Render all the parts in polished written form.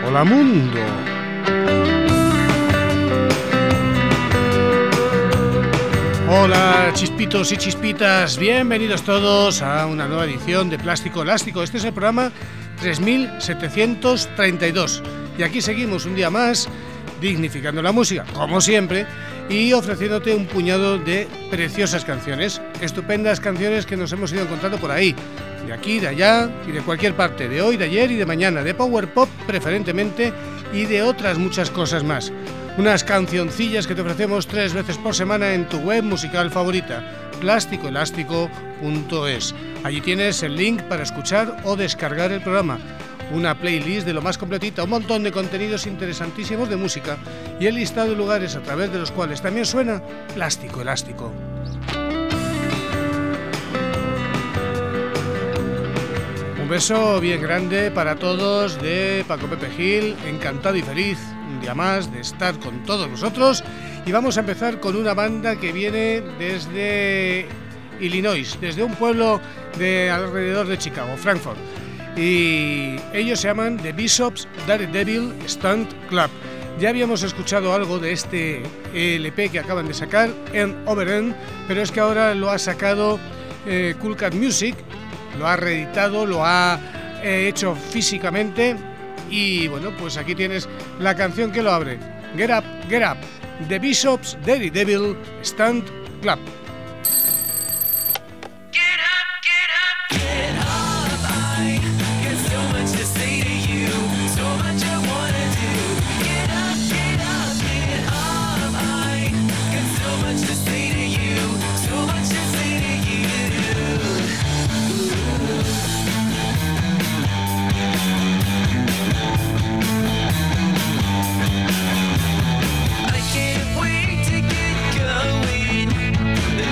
Hola Mundo. Hola chispitos y chispitas, bienvenidos todos a una nueva edición de Plástico Elástico. Este es el programa 3732 y aquí seguimos un día más dignificando la música, como siempre, y ofreciéndote un puñado de preciosas canciones, estupendas canciones que nos hemos ido encontrando por ahí, de aquí, de allá y de cualquier parte, de hoy, de ayer y de mañana, de power pop preferentemente y de otras muchas cosas más. Unas cancioncillas que te ofrecemos 3 veces por semana en tu web musical favorita, plasticoelástico.es. Allí tienes el link para escuchar o descargar el programa, una playlist de lo más completita, un montón de contenidos interesantísimos de música y el listado de lugares a través de los cuales también suena Plástico Elástico. Un beso bien grande para todos de Paco Pepe Gil, encantado y feliz un día más de estar con todos vosotros, y vamos a empezar con una banda que viene desde Illinois, desde un pueblo de alrededor de Chicago, Frankfurt, y ellos se llaman The Bishop's Daredevil Stunt Club. Ya habíamos escuchado algo de este LP que acaban de sacar, End Over End, pero es que ahora lo ha sacado Cool Cat Music, lo ha reeditado, lo ha hecho físicamente, y bueno, pues aquí tienes la canción que lo abre, Get Up, Get Up, The Bishop's Daredevil Stunt Club. I can't wait to get going.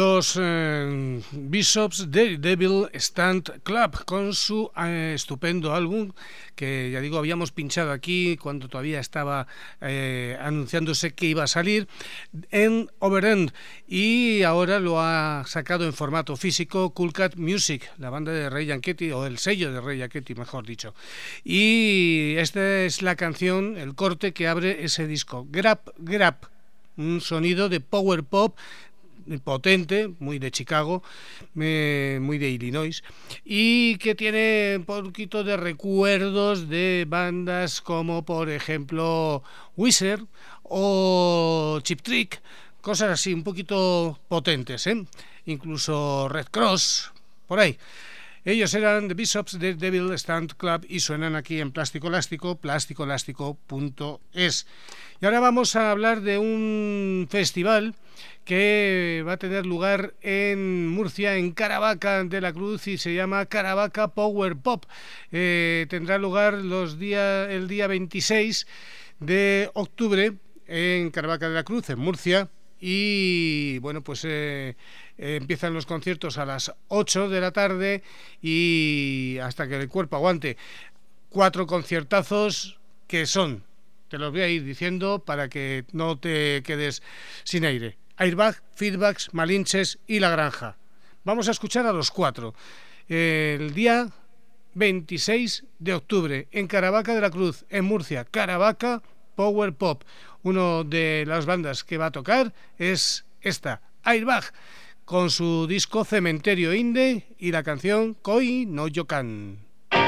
Los Bishops Daredevil Stunt Club, con su estupendo álbum que, ya digo, habíamos pinchado aquí cuando todavía estaba anunciándose que iba a salir, en Overend, y ahora lo ha sacado en formato físico Cool Cat Music, la banda de Ray Yanketti, o el sello de Ray Yanketti, mejor dicho. Y esta es la canción, el corte que abre ese disco, Grab Grab, un sonido de power pop potente, muy de Chicago, muy de Illinois, y que tiene un poquito de recuerdos de bandas como, por ejemplo, Weezer o Cheap Trick, cosas así un poquito potentes, incluso Red Cross, por ahí. Ellos eran The Bishops Daredevil Stunt Club y suenan aquí en Plástico Elástico, plasticoelástico.es. Y ahora vamos a hablar de un festival que va a tener lugar en Murcia, en Caravaca de la Cruz, y se llama Caravaca Power Pop. Tendrá lugar el día 26 de octubre en Caravaca de la Cruz, en Murcia, y bueno, pues empiezan los conciertos a las 8 de la tarde y hasta que el cuerpo aguante. 4 conciertazos que son, te los voy a ir diciendo para que no te quedes sin aire: Airbag, Feedbacks, Malinches y La Granja. Vamos a escuchar a los 4. El día 26 de octubre en Caravaca de la Cruz, en Murcia, Caravaca Power Pop. Una de las bandas que va a tocar es esta, Airbag, con su disco Cementerio Inde y la canción Koi no Yokan.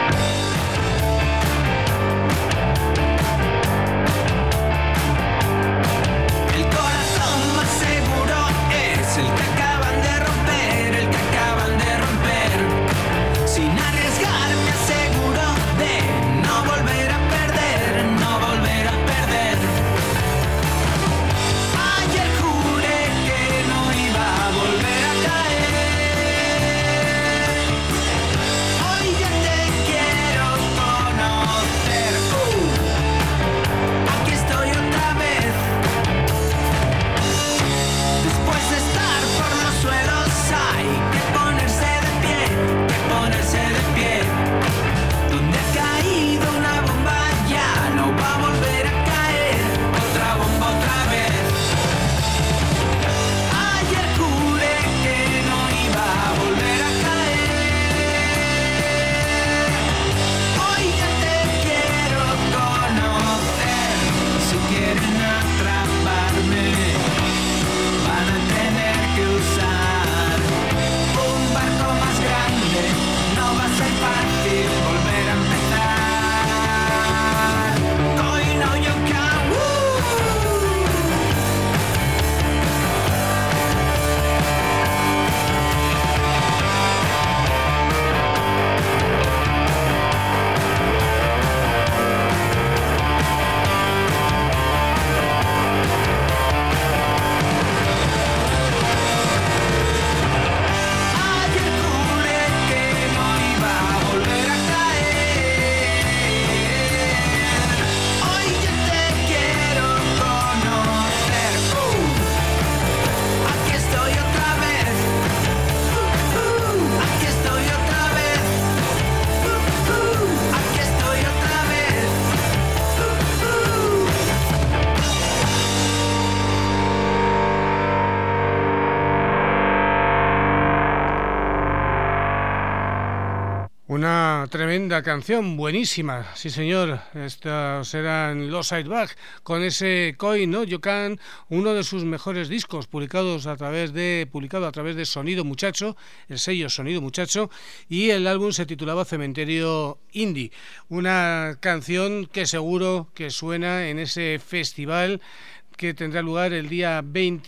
Una tremenda canción, buenísima, sí señor. Estos eran los Airbag con ese Koi no Yokan, uno de sus mejores discos, publicado a través de Sonido Muchacho, el sello Sonido Muchacho, y el álbum se titulaba Cementerio Indie. Una canción que seguro que suena en ese festival que tendrá lugar el día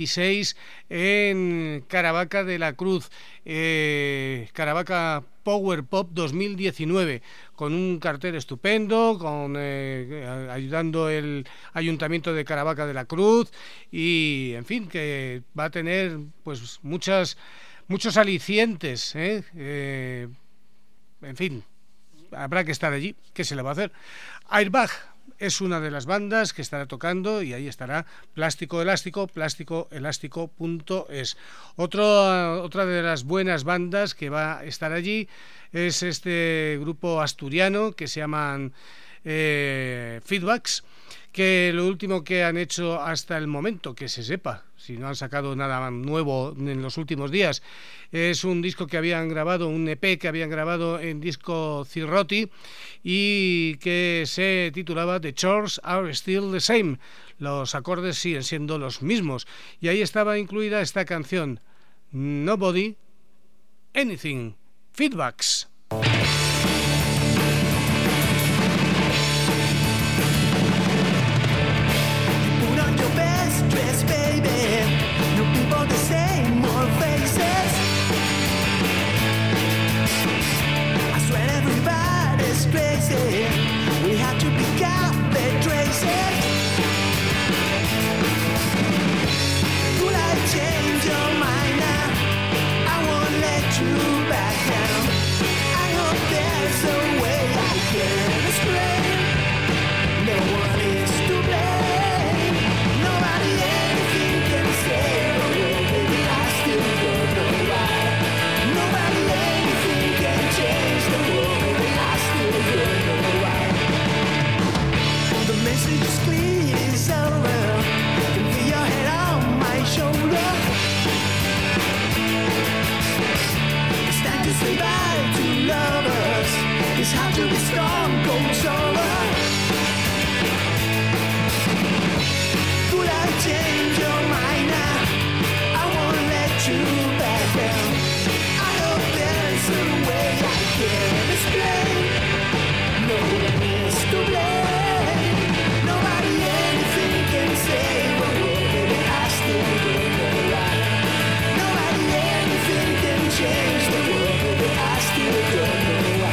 26 en Caravaca de la Cruz, Caravaca Power Pop 2019, con un cartel estupendo, con ayudando el Ayuntamiento de Caravaca de la Cruz, y en fin, que va a tener pues muchos alicientes, en fin, habrá que estar allí. ¿Qué se le va a hacer? Airbag, es una de las bandas que estará tocando y ahí estará Plástico Elástico, plásticoelástico.es. Otra de las buenas bandas que va a estar allí es este grupo asturiano que se llaman Feedbacks, que lo último que han hecho hasta el momento, que se sepa, si no han sacado nada nuevo en los últimos días, es un disco que habían grabado, un EP que habían grabado en disco Cirroti y que se titulaba The Chords Are Still the Same. Los acordes siguen siendo los mismos y ahí estaba incluida esta canción, Nobody, Anything, Feedbacks. We have to pick up the traces. Could I change your mind now? I won't let you back down. I hope there's a way I can explain. No one is to blame. Nobody, anything can save the world. Baby, I still don't know why. Nobody, anything can change the world. Baby, I still don't know why. The message is clear, it's over. You can feel your head on my shoulder. It's time to say bye to lovers. It's hard to be strong, consoler. Could I change your mind now? I won't let you back down. I hope there's a way I can explain. No one is to blame. Nobody, anything can save the world. Baby, I still don't know why. Nobody, anything can change the world. Baby, I still don't know why.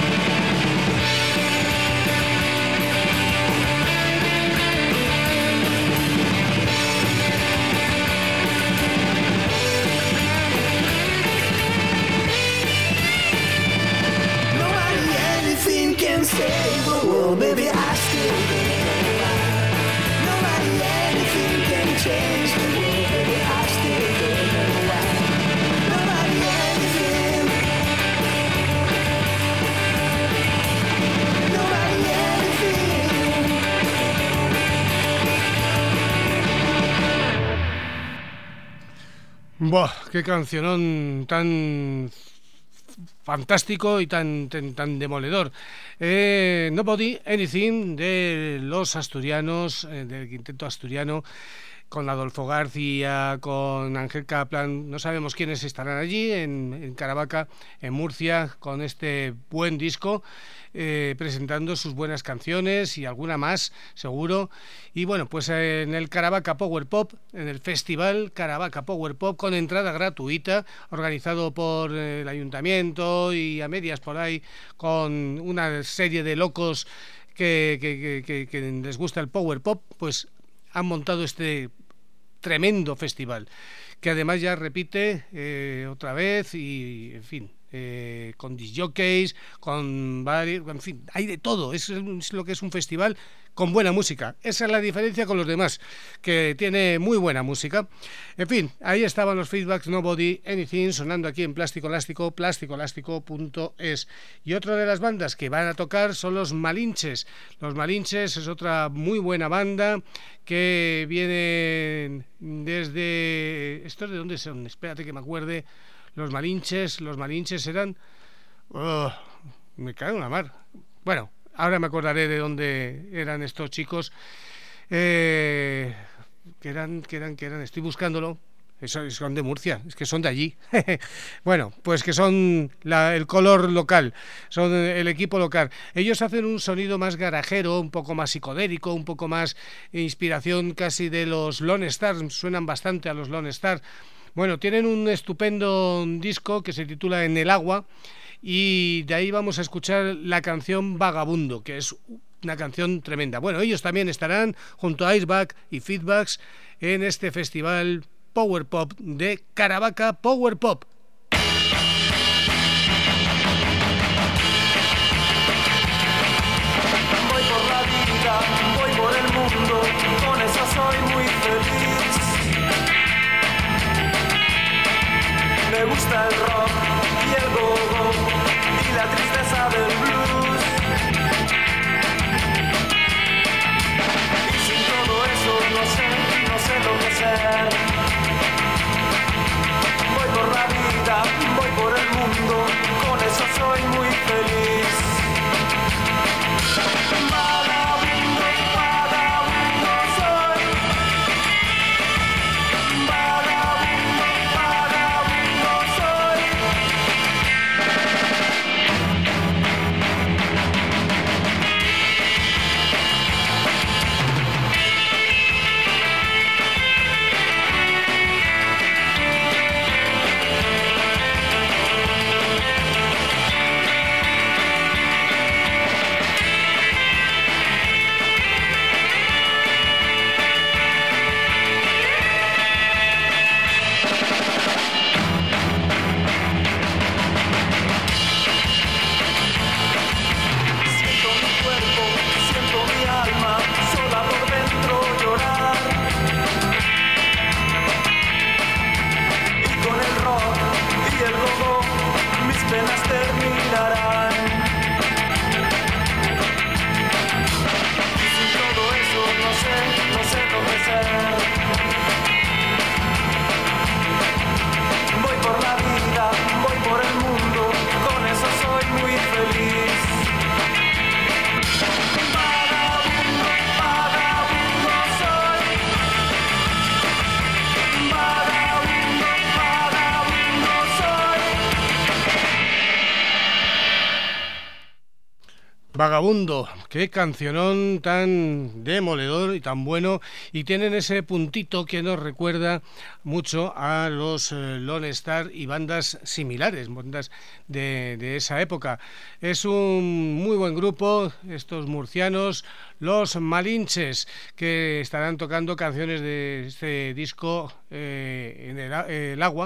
Nobody, anything can save the world. Baby, I still don't know why. Nobody, anything can change the world. Baby, I still don't know why. Nobody, anything. Nobody, anything. Buah, qué cancionón tan fantástico y tan demoledor. Nobody, Anything, de los asturianos, del quinteto asturiano, con Adolfo García, con Ángel Kaplan. No sabemos quiénes estarán allí en Caravaca, en Murcia, con este buen disco, presentando sus buenas canciones y alguna más, seguro. Y bueno, pues en el Caravaca Power Pop, en el festival Caravaca Power Pop, con entrada gratuita, organizado por el ayuntamiento y a medias por ahí, con una serie de locos que les gusta el Power Pop, pues han montado este tremendo festival, que además ya repite otra vez y, en fin, con discjockeys, con varios, en fin, hay de todo. Es lo que es un festival con buena música. Esa es la diferencia con los demás, que tiene muy buena música. En fin, ahí estaban los Feedbacks, Nobody, Anything, sonando aquí en Plástico Elástico, plásticoelástico.es. Y otra de las bandas que van a tocar son los Malinches. Los Malinches es otra muy buena banda que viene desde... ¿Estos de dónde son? Espérate que me acuerde. Los Malinches eran... me cago en la mar. Bueno, ahora me acordaré de dónde eran estos chicos. Que eran, estoy buscándolo. Son de Murcia, es que son de allí. Bueno, pues que son el color local, son el equipo local. Ellos hacen un sonido más garajero, un poco más psicodélico, un poco más inspiración casi de los Lone Stars, suenan bastante a los Lone Stars. Bueno, tienen un estupendo disco que se titula En el agua y de ahí vamos a escuchar la canción Vagabundo, que es una canción tremenda. Bueno, ellos también estarán junto a Iceback y Feedbacks en este festival Power Pop de Caravaca Power Pop. Voy por la vida Me gusta el rock y el go-go y la tristeza del blues. Y sin todo eso no sé lo que ser. Voy por la vida, voy por el mundo, con eso soy muy feliz. Vagabundo, vagabundo soy. Vagabundo, vagabundo soy. Siento mi cuerpo, siento mi alma, sola por dentro llorar. Y con el rock y el go-go, mis penas terminarán. Y sin todo eso no sé dónde ser. Voy por la vida, voy por el mundo, con eso soy muy feliz. Vagabundo, vagabundo soy. Vagabundo, vagabundo soy. Vagabundo, qué cancionón tan demoledor y tan bueno, y tienen ese puntito que nos recuerda mucho a los Lone Star y bandas similares, bandas de esa época. Es un muy buen grupo, estos murcianos, los Malinches, que estarán tocando canciones de este disco en el agua,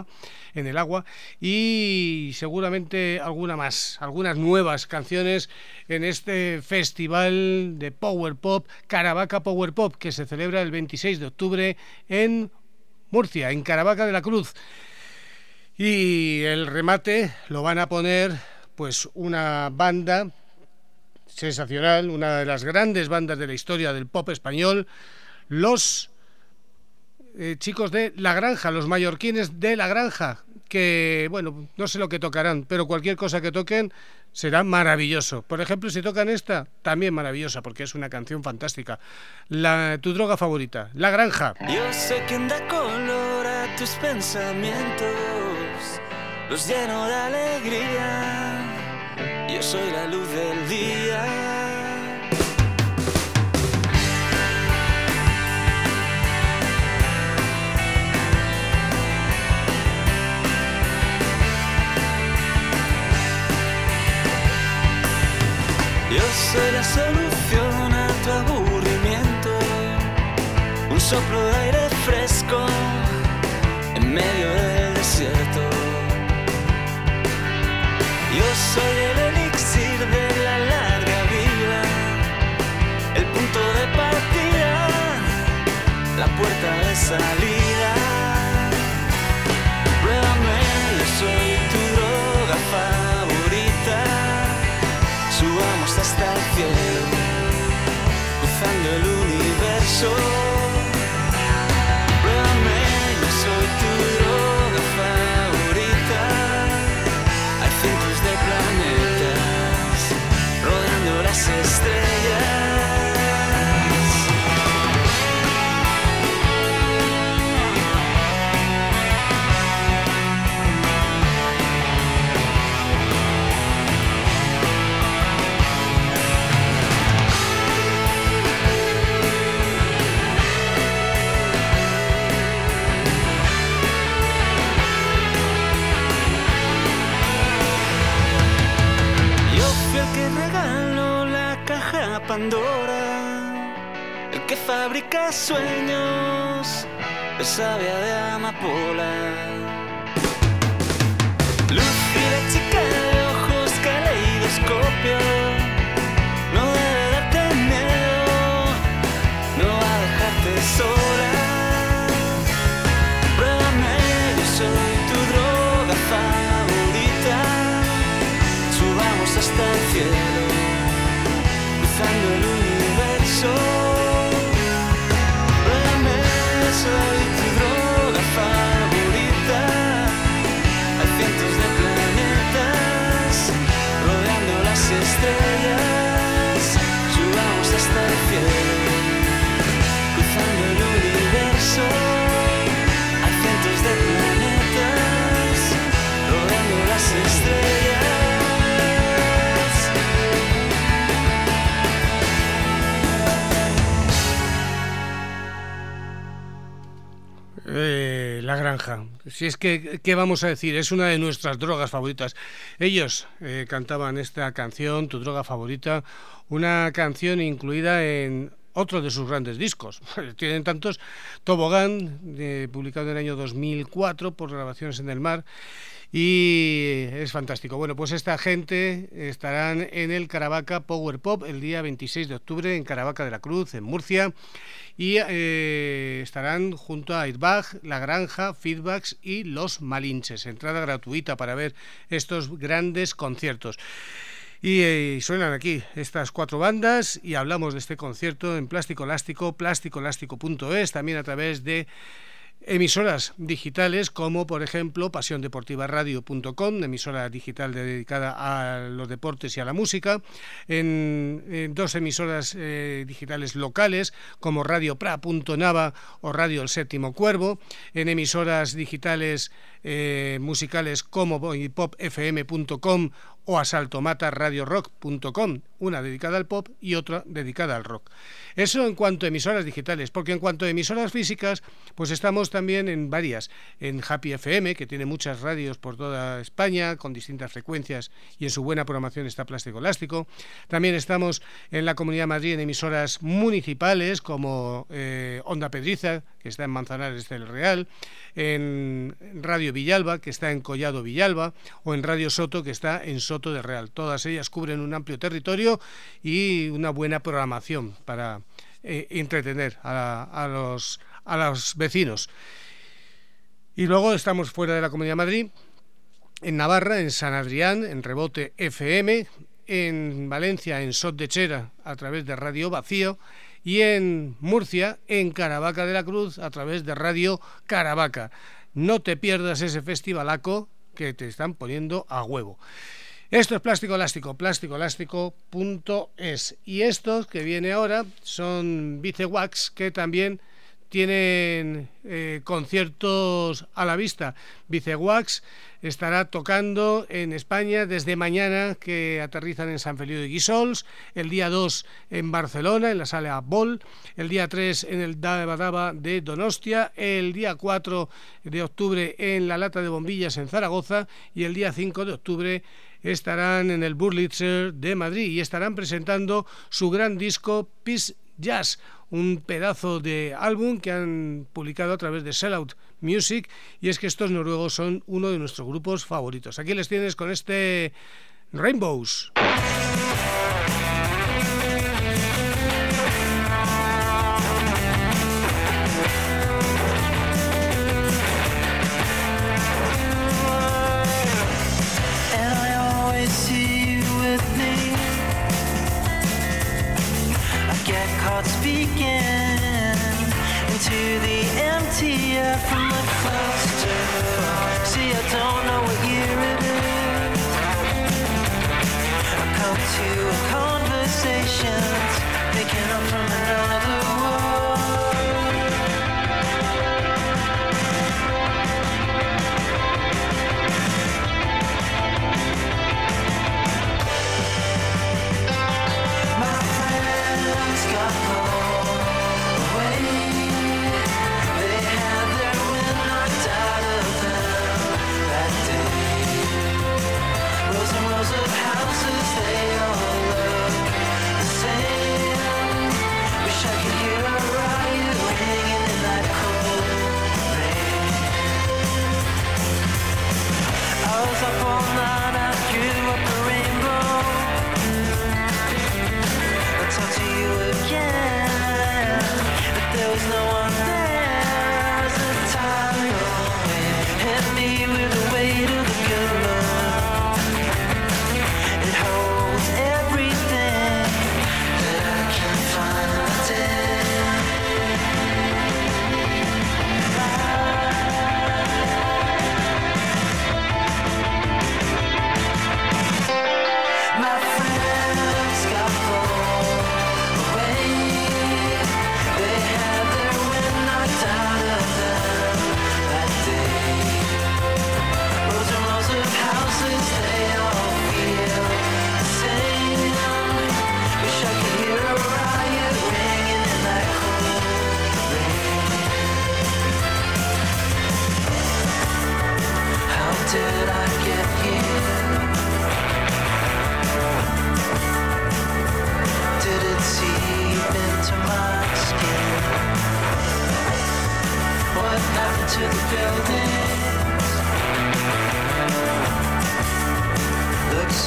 y seguramente algunas nuevas canciones en este festival de Power Pop, Caravaca Power Pop, que se celebra el 26 de octubre en Murcia, en Caravaca de la Cruz. Y el remate lo van a poner pues una banda sensacional, una de las grandes bandas de la historia del pop español, los chicos de La Granja, los mallorquines de La Granja, que, bueno, no sé lo que tocarán, pero cualquier cosa que toquen será maravilloso. Por ejemplo, si tocan esta, también maravillosa, porque es una canción fantástica. Tu droga favorita, La Granja. Yo sé quién da color a tus pensamientos, los lleno de alegría. Yo soy la luz del día. Yo soy la solución a tu aburrimiento, un soplo de aire fresco en medio del desierto. Yo soy el elixir de la larga vida, el punto de partida, la puerta de salida. Pruébame, yo soy tu droga favorita. Subamos hasta el cielo, cruzando el universo. Pruébame, yo soy tu droga favorita. Hay cientos de planetas rodeando las estrellas. Que regaló la caja Pandora, el que fabrica sueños de savia de amapola. Lúcida chica de ojos caleidoscopio, no debe darte miedo, no va a dejarte sola. Pruébame, yo soy tu droga cielo, cruzando el universo. Duerme, soy tu droga favorita. Hay cientos de planetas rodeando las estrellas. Subamos hasta el cielo, cruzando el universo. Hay cientos de planetas rodeando las estrellas. La Granja. Si es que, ¿qué vamos a decir? Es una de nuestras drogas favoritas. Ellos cantaban esta canción, Tu droga favorita, una canción incluida en otro de sus grandes discos. Tienen tantos. Tobogán, publicado en el año 2004 por Grabaciones en el Mar, y es fantástico. Bueno, pues esta gente estarán en el Caravaca Power Pop el día 26 de octubre en Caravaca de la Cruz, en Murcia, y estarán junto a Airbag, La Granja, Feedbacks y Los Malinches. Entrada gratuita para ver estos grandes conciertos. Y suenan aquí estas 4 bandas y hablamos de este concierto en Plástico Elástico, plasticoelástico.es, también a través de emisoras digitales como por ejemplo pasiondeportivaradio.com, emisora digital dedicada a los deportes y a la música, en 2 emisoras digitales locales como radiopra.nava o Radio El Séptimo Cuervo, en emisoras digitales musicales como popfm.com o asaltomataradiorock.com, una dedicada al pop y otra dedicada al rock. Eso en cuanto a emisoras digitales, porque en cuanto a emisoras físicas, pues estamos también en varias, en Happy FM, que tiene muchas radios por toda España, con distintas frecuencias, y en su buena programación está Plástico Elástico. También estamos en la Comunidad de Madrid en emisoras municipales, como Onda Pedriza, que está en Manzanares del Real, en Radio Villalba, que está en Collado Villalba, o en Radio Soto, que está en Soto de Real. Todas ellas cubren un amplio territorio y una buena programación para entretener a los vecinos. Y luego estamos fuera de la Comunidad de Madrid, en Navarra, en San Adrián, en Rebote FM, en Valencia, en Sot de Chera, a través de Radio Vacío, y en Murcia, en Caravaca de la Cruz, a través de Radio Caravaca. No te pierdas ese festivalaco que te están poniendo a huevo. Esto es Plástico Elástico, plasticoelástico.es. Y estos que viene ahora son Vicewax, que también tienen conciertos a la vista. Vicewax estará tocando en España desde mañana, que aterrizan en San Feliu de Guíxols, el día 2 en Barcelona, en la Sala Bol, el día 3 en el Daba Daba de Donostia, el día 4 de octubre en la Lata de Bombillas en Zaragoza, y el día 5 de octubre estarán en el Burlitzer de Madrid y estarán presentando su gran disco Peace Jazz, un pedazo de álbum que han publicado a través de Sellout Music, y es que estos noruegos son uno de nuestros grupos favoritos. Aquí les tienes con este Rainbows. Speaking into the empty air from the cluster. See, I don't know what year it is. I come to conversations, picking up from another My friends got home. Of houses, they all look the same.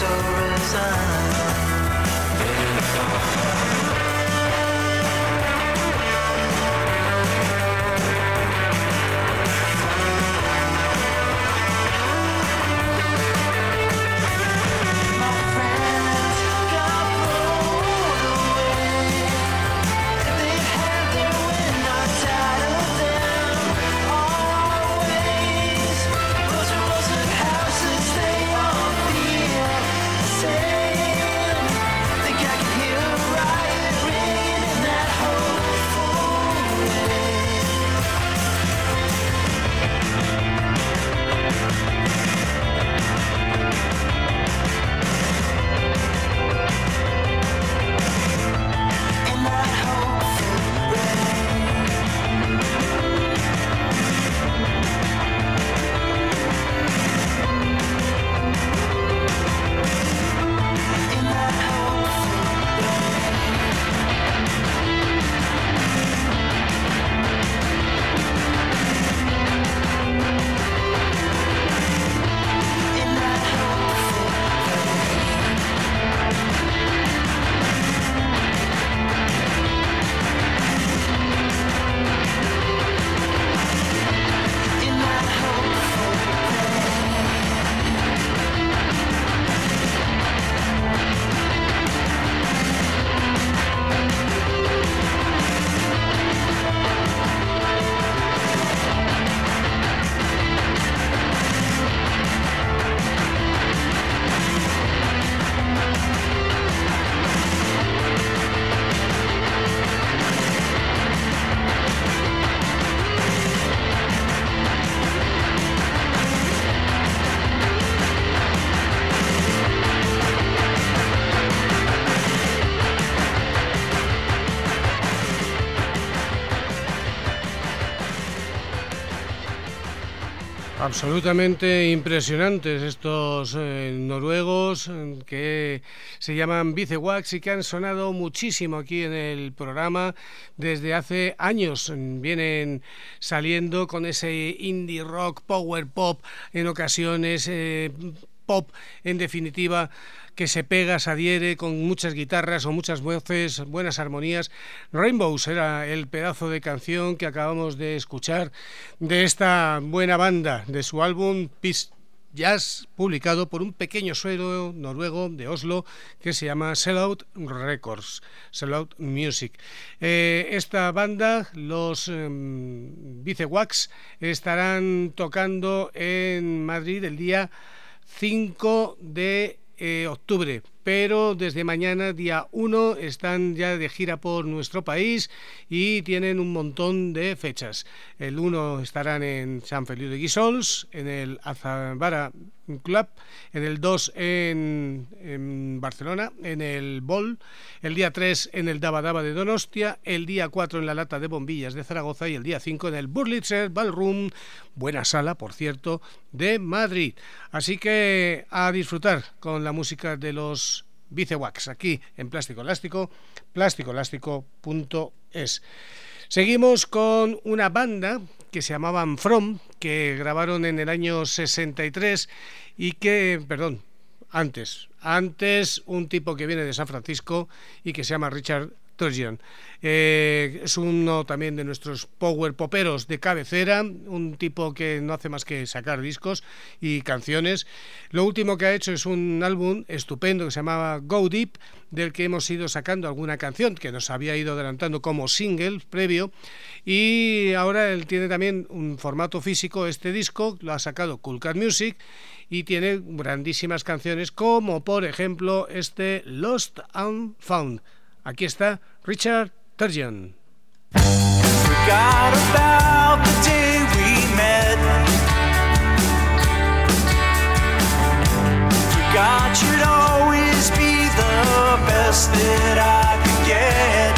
Absolutamente impresionantes estos noruegos que se llaman Vicewax y que han sonado muchísimo aquí en el programa desde hace años. Vienen saliendo con ese indie rock, power pop, en ocasiones pop, en definitiva, que se pega, se adhiere con muchas guitarras o muchas voces, buenas armonías. Rainbows era el pedazo de canción que acabamos de escuchar de esta buena banda, de su álbum Peace Jazz, publicado por un pequeño suero noruego de Oslo que se llama Sellout Records, Sellout Music. Esta banda, los Vicewax, estarán tocando en Madrid el día 5 de octubre, pero desde mañana, día 1, están ya de gira por nuestro país y tienen un montón de fechas. El 1 estarán en Sant Feliu de Guíxols, en el Azambara Club, en el 2 en Barcelona, en el Bol, el día 3 en el Daba Daba de Donostia, el día 4 en la Lata de Bombillas de Zaragoza y el día 5 en el Burlitzer Ballroom, buena sala, por cierto, de Madrid. Así que a disfrutar con la música de los Vicewax aquí en Plástico Elástico, plasticoelástico.es. Seguimos con una banda que se llamaban From, que grabaron en el año 63 y que, antes un tipo que viene de San Francisco y que se llama Richard Turgeon. Es uno también de nuestros power poperos de cabecera, un tipo que no hace más que sacar discos y canciones. Lo último que ha hecho es un álbum estupendo que se llamaba Go Deep, del que hemos ido sacando alguna canción que nos había ido adelantando como single previo, y ahora él tiene también un formato físico. Este disco lo ha sacado Cool Cat Music y tiene grandísimas canciones como por ejemplo este Lost and Found. Aquí está Richard Turgeon. Forgot about the day we met. Forgot you'd always be the best that I could get.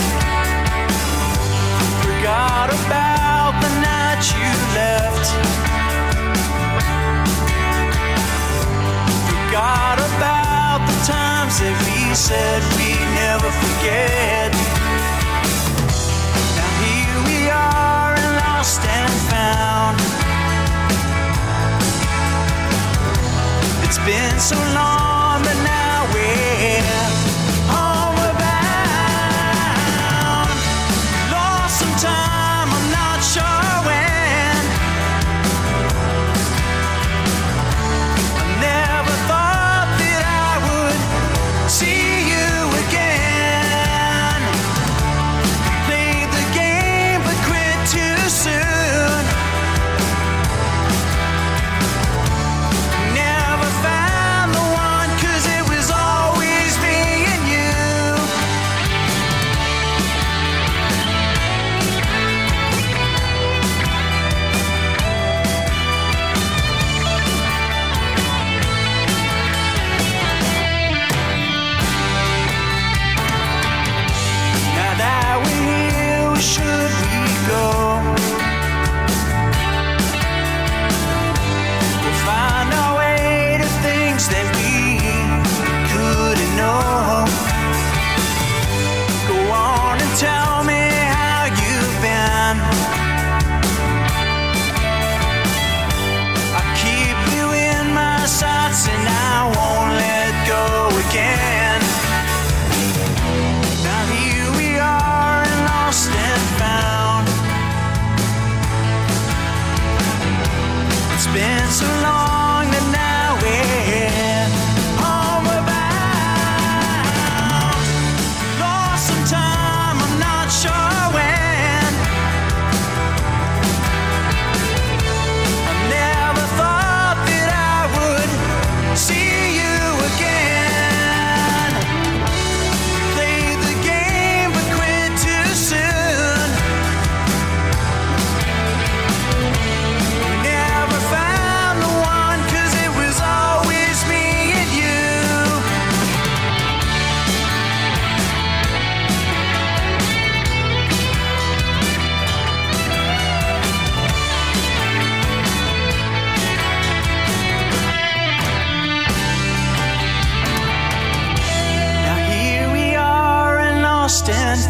Forgot about the night you left. Forgot about the times that we said we'd never forget. Now here we are, lost and found. It's been so long, but now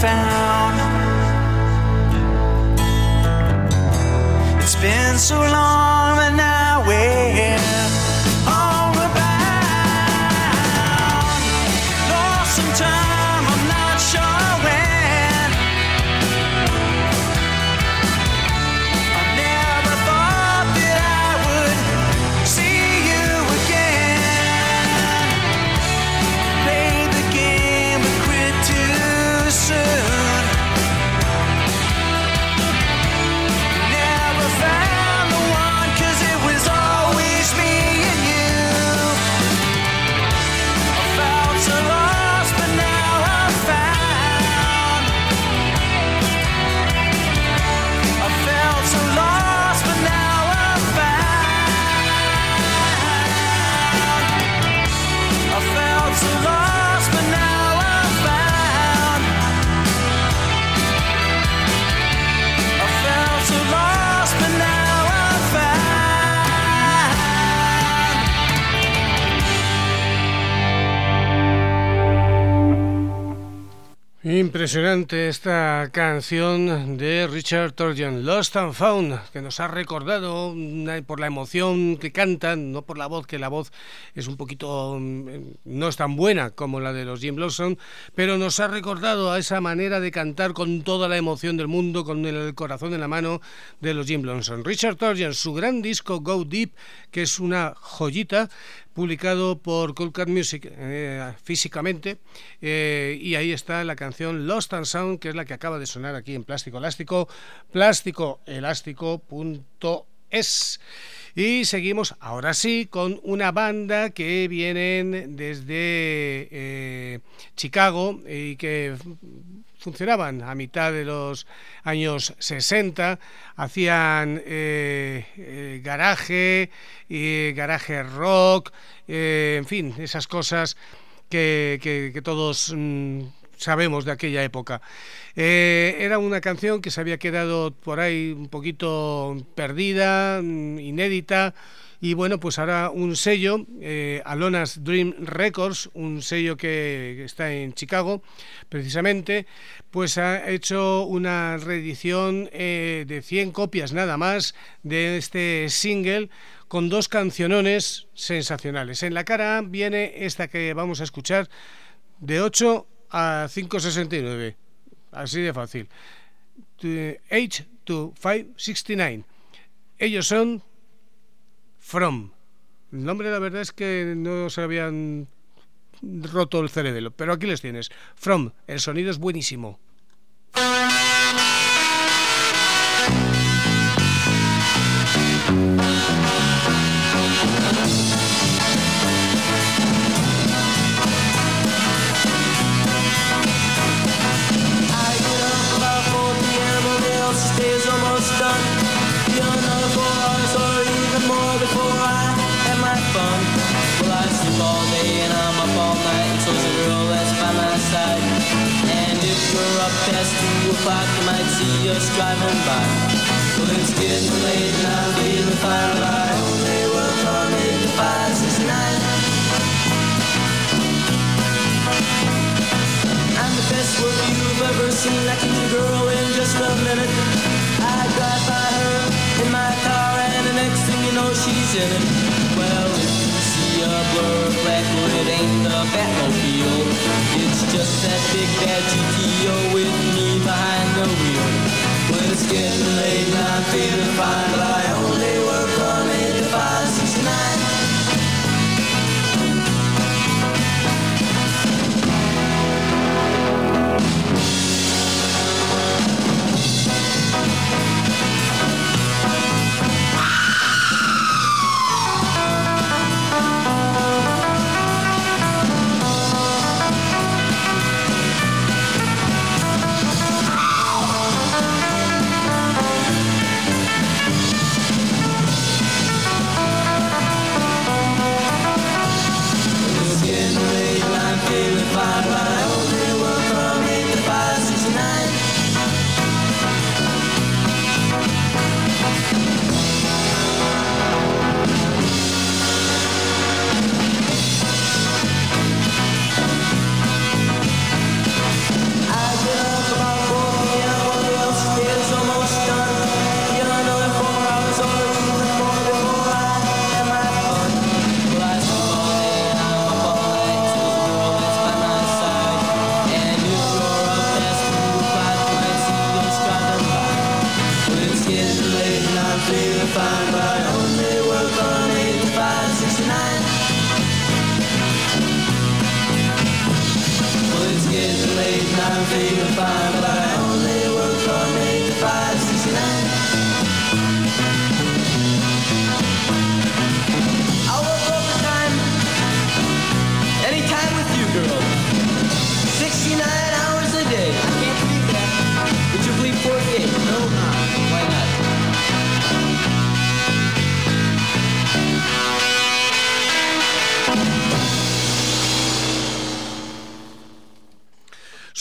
found. It's been so long, but now we're homeward bound. Lost some time, I'm not sure when. I never thought that I would see you again. Played the game but quit too soon. Never found the one, 'cause it was always me and you. I felt so lost, but now I'm found. I felt so lost, but now I'm found. I felt so lost, but now I'm found. I felt so lost, but now I'm found. Impresionante esta canción de Richard Turgeon, Lost and Found, que nos ha recordado por la emoción que cantan, no por la voz, que la voz es un poquito, no es tan buena como la de los Jim Blossom, pero nos ha recordado a esa manera de cantar con toda la emoción del mundo, con el corazón en la mano de los Jim Blossom. Richard Turgeon, su gran disco Go Deep, que es una joyita, publicado por Cool Cat Music físicamente, y ahí está la canción Lost and Sound, que es la que acaba de sonar aquí en Plástico Elástico, plásticoelástico.es. Y seguimos ahora sí con una banda que vienen desde Chicago y que funcionaban a mitad de los años 60, hacían garaje rock, en fin, esas cosas que todos sabemos de aquella época. Era una canción que se había quedado por ahí un poquito perdida, inédita, y bueno, pues ahora un sello, Alona's Dream Records, un sello que está en Chicago precisamente, pues ha hecho una reedición de 100 copias nada más de este single, con dos cancionones sensacionales. En la cara A viene esta que vamos a escuchar, de 8 a 5.69, así de fácil, 8 to 5.69. Ellos son From. El nombre, la verdad es que no se habían roto el cerebelo, pero aquí les tienes. From, el sonido es buenísimo. Past 2 o'clock, you might see us driving by. Well, it's getting late and I'm feeling fine, but I only work from 8 to 5, 6 to 9. I'm the best work you've ever seen. I can meet a girl in just a minute. I drive by her in my car, and the next thing you know, she's in it. Well, if you see a blur of black, well, it ain't the Batmobile. It's just that big bad GTO with me behind the wheel. When it's getting late and I'm feeling fine, but I only work from 8 to 5, 6 to 9.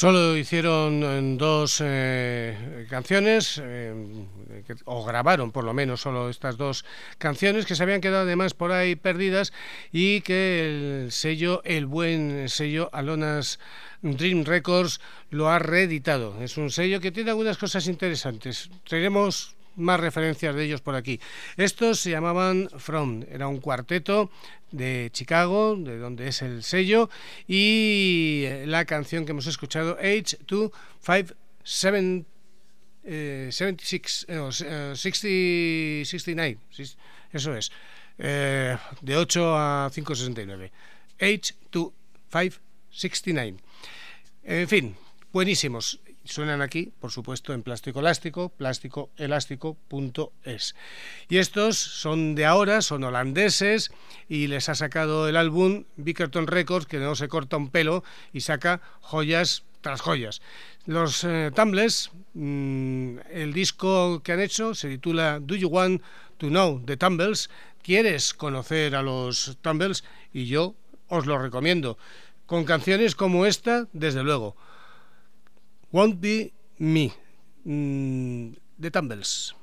Solo hicieron dos canciones, o grabaron por lo menos solo estas dos canciones, que se habían quedado además por ahí perdidas, y que el buen sello Alonas Dream Records lo ha reeditado. Es un sello que tiene algunas cosas interesantes. Traeremos más referencias de ellos por aquí. Estos se llamaban From, era un cuarteto de Chicago, de donde es el sello, y la canción que hemos escuchado, Age to 5 76 69, eso es, de 8 a 5,69, Age to 569. En fin, buenísimos. Suenan aquí, por supuesto, en Plástico Elástico, plásticoelástico.es. Y estos son de ahora, son holandeses, y les ha sacado el álbum Bickerton Records, que no se corta un pelo y saca joyas tras joyas. Los Tumbles, el disco que han hecho se titula Do You Want to Know the Tumbles? ¿Quieres conocer a los Tumbles? Y yo os lo recomiendo, con canciones como esta, desde luego. Won't Be Me, The Tumbles.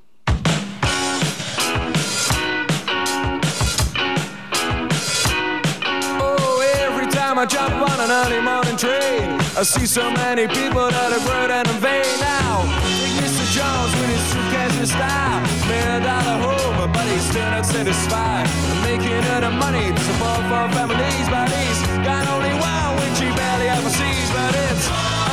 Oh, every time I jump on an early morning train, I see so many people that are burdened in vain. Now, take Mr. Jones with his suitcase and style, $1 million home, but he's still not satisfied. Making enough money to support 4 families, but he's got only one which he barely ever sees. But it's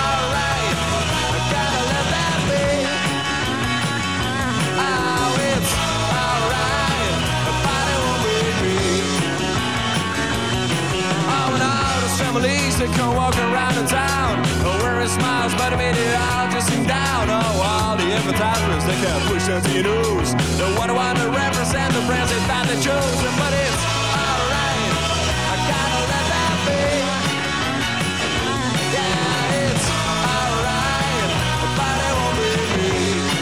families that come walking around the town, wearing smiles, but I made it all just seem down. Oh, all the advertisements they kept pushed onto your news. The one who want to represent the president that they chosen, but it's alright. I gotta let that be. Yeah, it's alright, but it won't be me.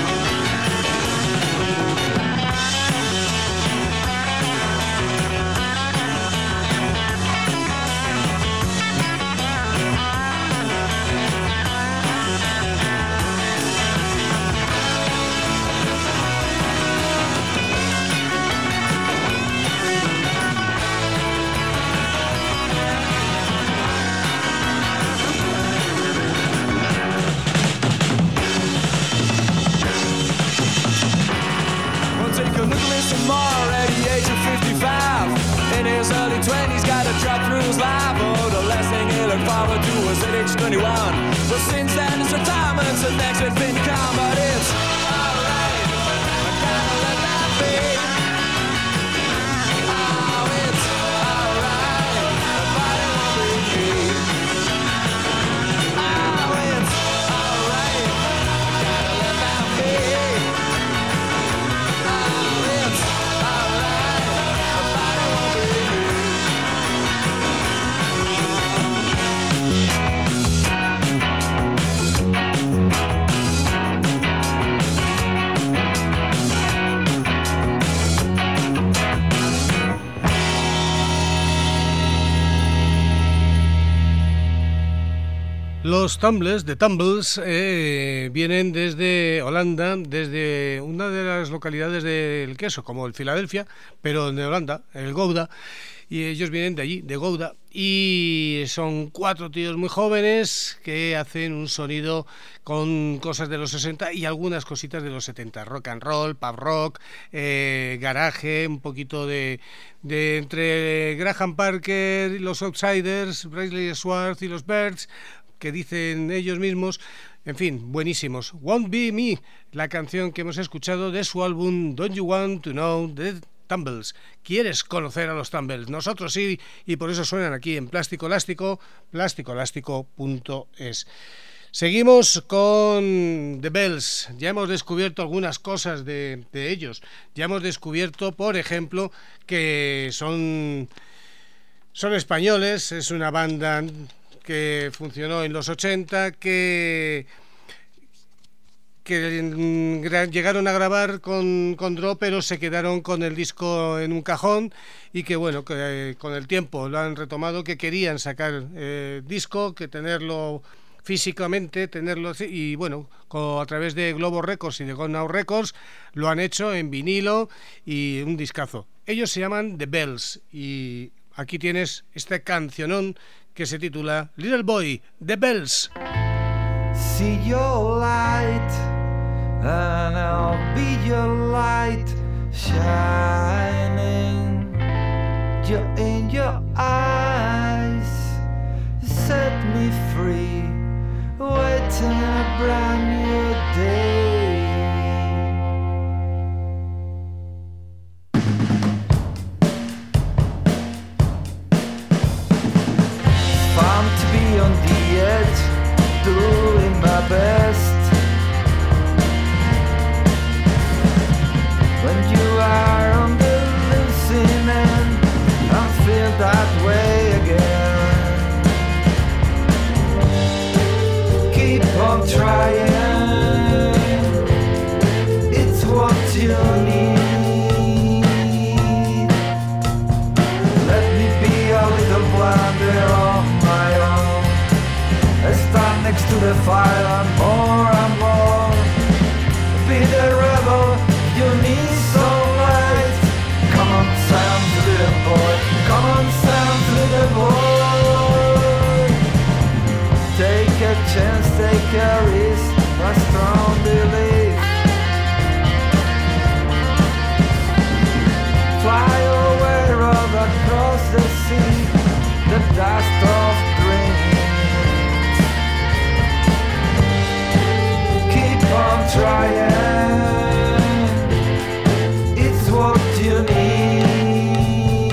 More at the age of 55, in his early 20s, got a drop through his life. Oh, the last thing he looked forward to was at age 21. So since then, his retirement's the next big thing to come. But it's alright, I gotta let that be. Oh, it's alright, but it won't be me. Oh, it's alright, I gotta let that be. Los Tumbles, The Tumbles, vienen desde Holanda, desde una de las localidades del queso, como el Filadelfia, pero de Holanda, el Gouda, y ellos vienen de allí, de Gouda, y son 4 tíos muy jóvenes que hacen un sonido con cosas de los 60 y algunas cositas de los 70, rock and roll, pub rock, garaje, un poquito de entre Graham Parker, los Outsiders, Brasley Schwartz y los Birds, que dicen ellos mismos, en fin, buenísimos. Won't Be Me, la canción que hemos escuchado de su álbum Don't You Want to Know the Tumbles. ¿Quieres conocer a los Tumbles? Nosotros sí, y por eso suenan aquí en Plástico Elástico, plásticoelástico.es. Seguimos con The Bells. Ya hemos descubierto algunas cosas de ellos. Ya hemos descubierto, por ejemplo, que son españoles, es una banda que funcionó en los 80, que llegaron a grabar con Dro, pero se quedaron con el disco en un cajón, y que bueno, que con el tiempo lo han retomado, que querían sacar disco, que tenerlo físicamente tenerlo, y bueno, a través de Globo Records y de Gone Now Records lo han hecho en vinilo y un discazo. Ellos se llaman The Bells y aquí tienes este cancionón que se titula Little Boy, The Bells. See your light and I'll be your light shining. You're in your eyes, set me free, waiting a brand new day. Fun to be on the edge, doing my best. When you are on the losing end, I feel that way again. Keep on trying, it's what you need. Let me be a little blunder on my own. I stand next to the fire more and more. Be the rebel, you need some light. Come on, Sam's little boy. Come on, Sam's little boy. Take a chance, take a risk. A strong belief. Fly away, roll across the sea. The dust of dreams. Keep on trying, it's what you need.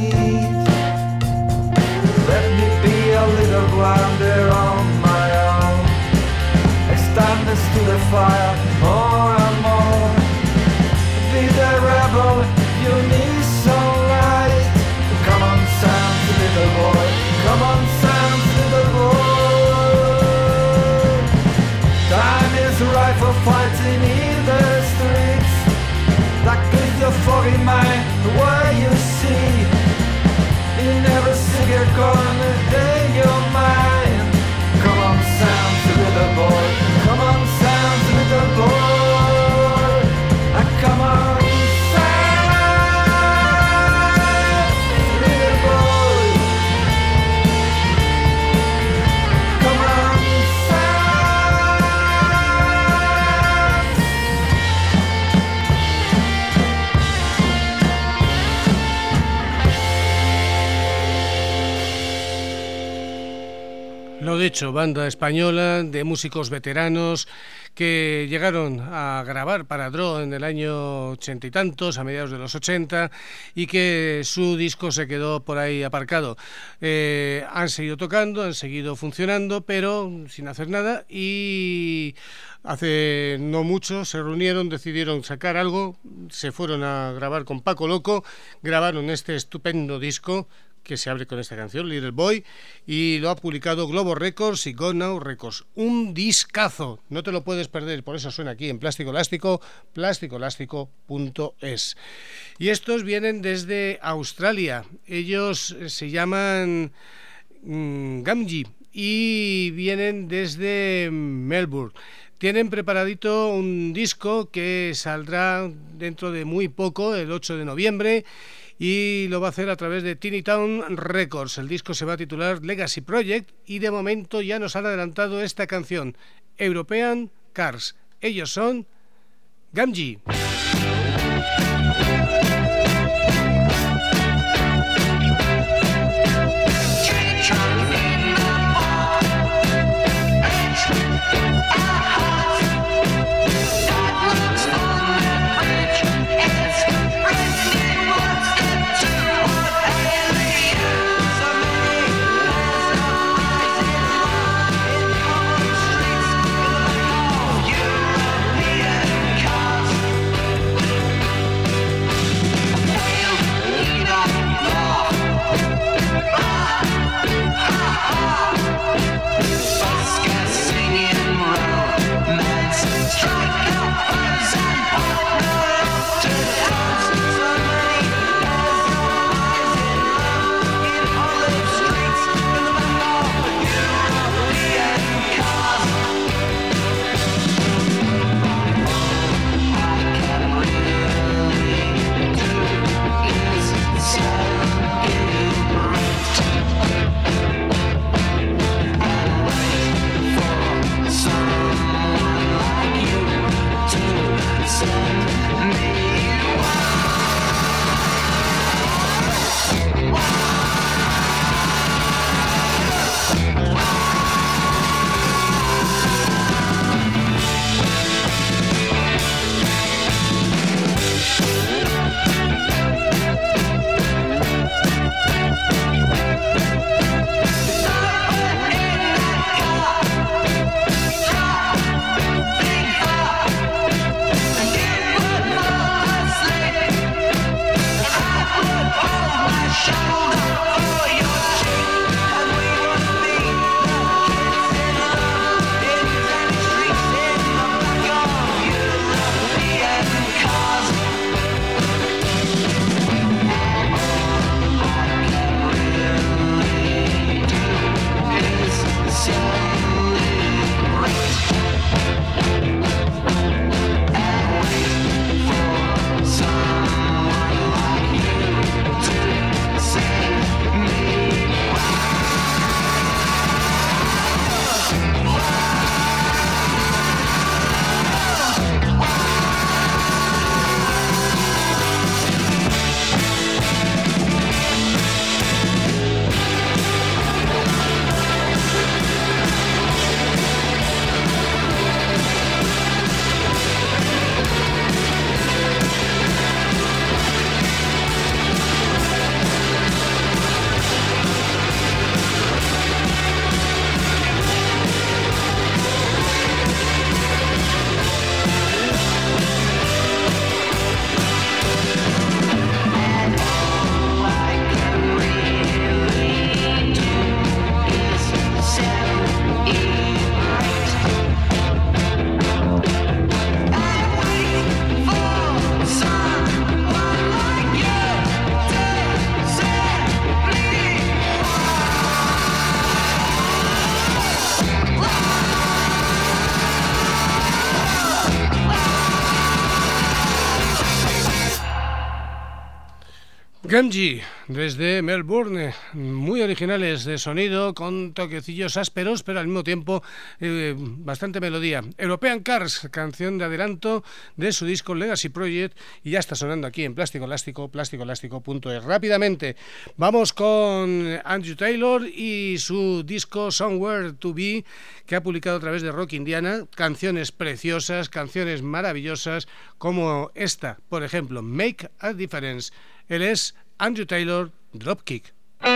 Let me be a little blunder on my own. I stand next to the fire more and more. Be the rebel, you need some light. Come on, Sam's little boy. Come on, Sam's little boy. Time is right for fighting in the streets. Like with your foggy mind, the way you see in every single corner in your mind. Come on, Sam's little boy. Come on, Sam's little boy. Come on, Sam's little boy. Come on, Sam's. Lo dicho, banda española de músicos veteranos que llegaron a grabar para Draw en el año 80 y tantos, a mediados de los 80, y que su disco se quedó por ahí aparcado. Han seguido tocando, han seguido funcionando, pero sin hacer nada, y hace no mucho se reunieron, decidieron sacar algo, se fueron a grabar con Paco Loco, grabaron este estupendo disco que se abre con esta canción, Little Boy, y lo ha publicado Globo Records y Gone Now Records. Un discazo, no te lo puedes perder, por eso suena aquí en Plástico Elástico, plasticoelástico.es. Y estos vienen desde Australia, ellos se llaman Gamgee y vienen desde Melbourne. Tienen preparadito un disco que saldrá dentro de muy poco, el 8 de noviembre, y lo va a hacer a través de Teeny Town Records. El disco se va a titular Legacy Project y de momento ya nos han adelantado esta canción, European Cars. Ellos son Gamgee. Gamgee, desde Melbourne, muy originales de sonido, con toquecillos ásperos, pero al mismo tiempo bastante melodía. European Cars, canción de adelanto de su disco Legacy Project, y ya está sonando aquí en Plástico Elástico, plasticoelástico.es. Rápidamente, vamos con Andrew Taylor y su disco Somewhere to Be, que ha publicado a través de Rock Indiana, canciones preciosas, canciones maravillosas, como esta, por ejemplo, Make a Difference. Él es Andrew Taylor, Dropkick.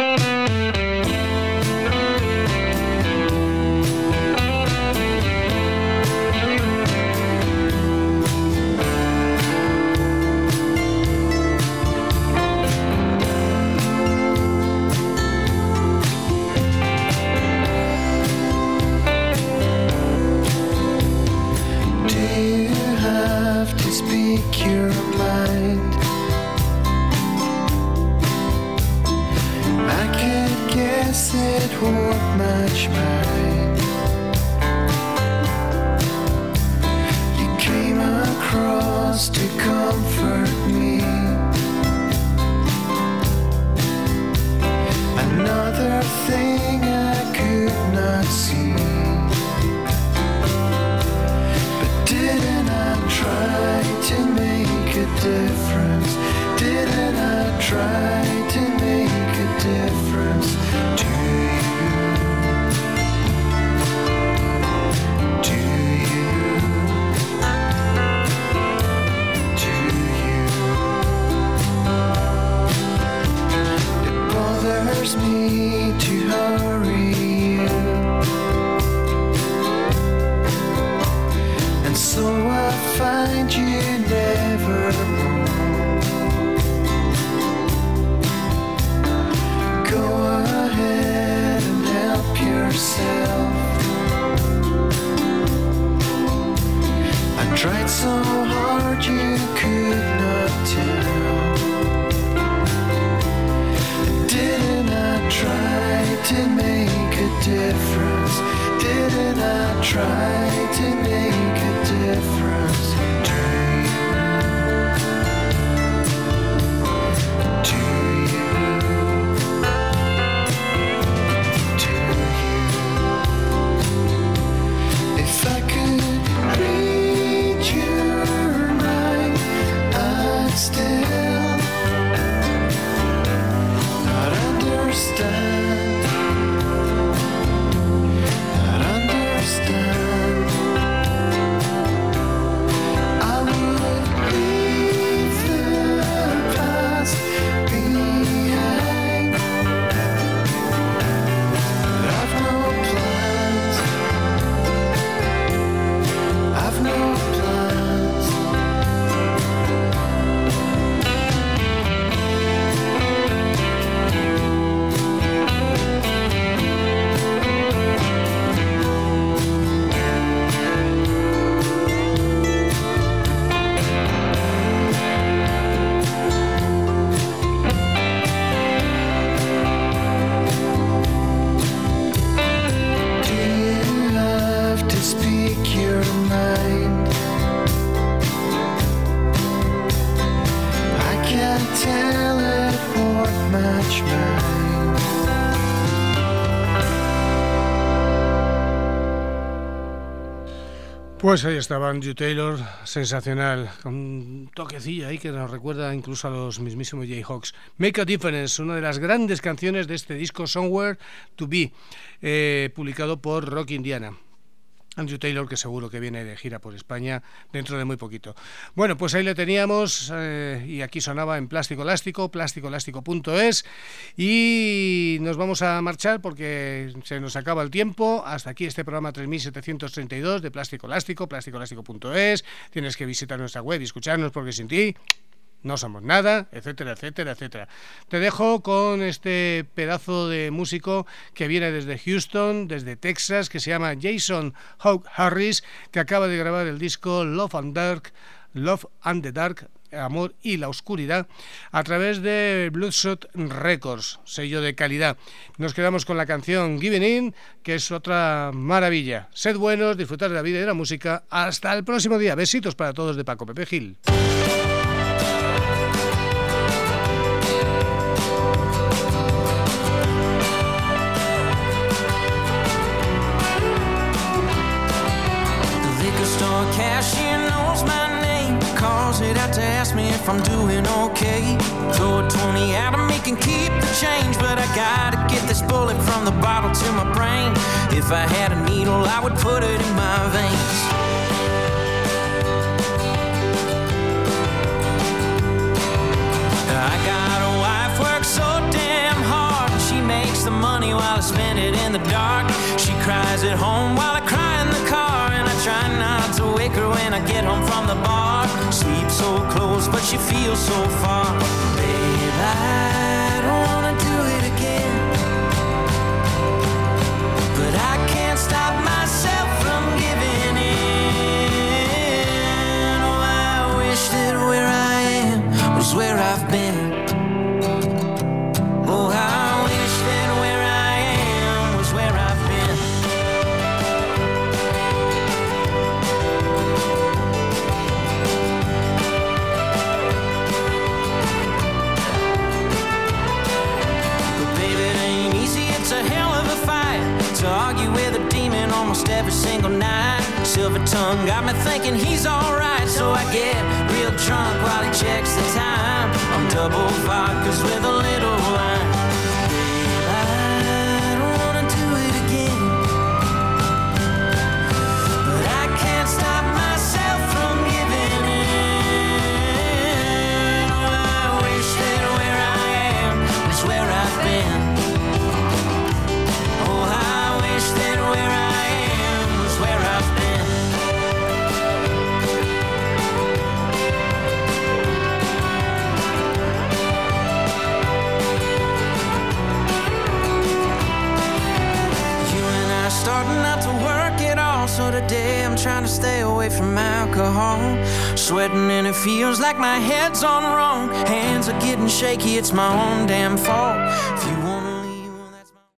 Pues ahí estaba Andrew Taylor, sensacional, con un toquecillo ahí que nos recuerda incluso a los mismísimos Jayhawks. Make a Difference, una de las grandes canciones de este disco Somewhere to Be, publicado por Rock Indiana. Andrew Taylor, que seguro que viene de gira por España dentro de muy poquito. Bueno, pues ahí le teníamos, y aquí sonaba en Plástico Elástico, plasticoelástico.es, y nos vamos a marchar porque se nos acaba el tiempo. Hasta aquí este programa 3732 de Plástico Elástico, plasticoelástico.es. Tienes que visitar nuestra web y escucharnos porque sin ti no somos nada, etcétera, etcétera, etcétera. Te dejo con este pedazo de músico que viene desde Houston, desde Texas, que se llama Jason Hawk Harris, que acaba de grabar el disco Love and the Dark, Amor y la Oscuridad, a través de Bloodshot Records, sello de calidad. Nos quedamos con la canción Giving In, que es otra maravilla. Sed buenos, disfrutar de la vida y de la música. Hasta el próximo día. Besitos para todos de Paco Pepe Gil. a cashier knows my name, calls it out to ask me if I'm doing okay. Throw a 20 out of me can keep the change, but I gotta get this bullet from the bottle to my brain. If I had a needle, I would put it in my veins. I got a wife, works so damn hard. She makes the money while I spend it in the dark. She cries at home while I cry in the car, and I try not to wake her when I get home from the bar. Sleep so close, but she feels so far. Babe, I don't wanna do it again, but I can't stop myself from giving in. Oh, I wish that where I am was where I've been. Oh, I wish that where I am was where I've been. But baby, it ain't easy, it's a hell of a fight to argue with a demon almost every single night. Silver tongue got me thinking he's alright, so I get real drunk while he checks the time. I'm double vodkas with a little wine. Babe, I don't wanna do it again, but I can't stop myself from giving in. Oh, I wish that where I am was where I've been. Oh, I wish that where I am was where I've been. Starting not to work at all, so today I'm trying to stay away from alcohol. Sweating and it feels like my head's on wrong. Hands are getting shaky, it's my own damn fault.